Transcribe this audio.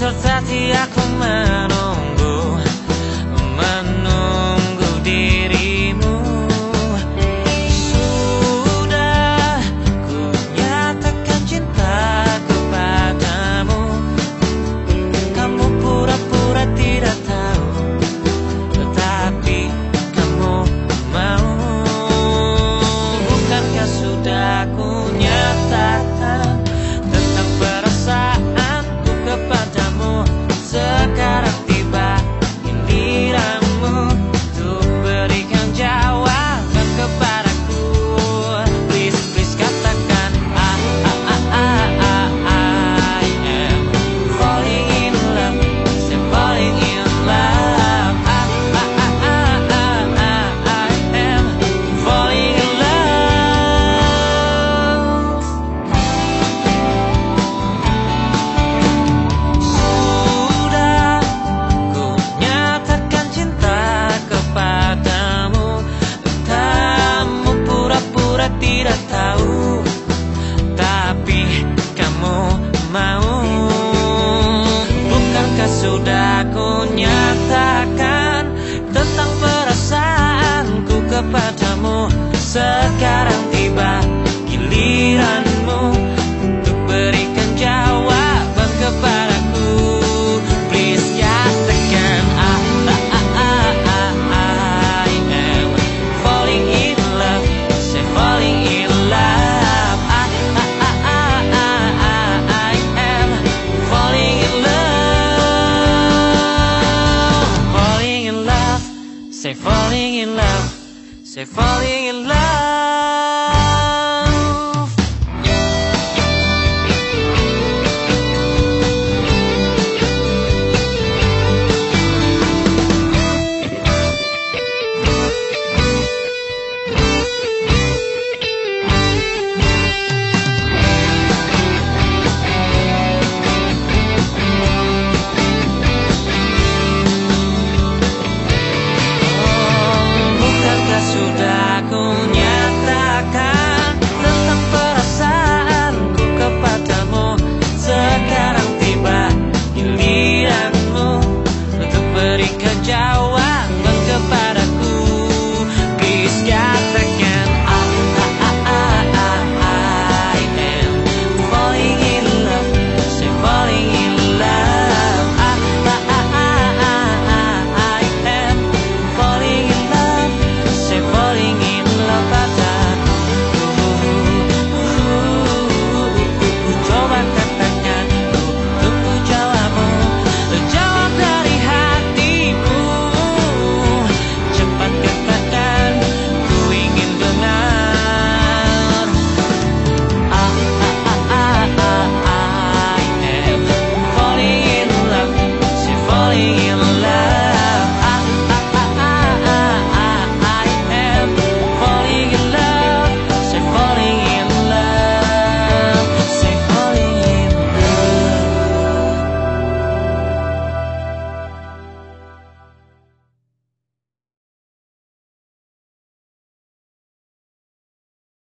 berarti aku menunggu dirimu. Sudah ku nyatakan cinta kepadamu, kamu pura-pura tidak tahu, tetapi kamu mau. Bukankah sudah ku nyatakan tentang perasaanku kepadamu? Sekarang tiba giliranmu untuk berikan jawaban kepadaku. Please, please katakan I am falling in love. Say falling in love. I am falling in love. Sudah ku nyatakan cinta kepadamu, kamu pura-pura tidak tahu, tapi kamu mau. Bukankah sudah ku nyatakan tentang perasaanku kepadamu? Sekarang tiba giliranmu untuk berikan jawaban kepadaku. Please katakan I am falling in love. Say falling in love. I am falling in love. Falling in love. Say falling in love. Say falling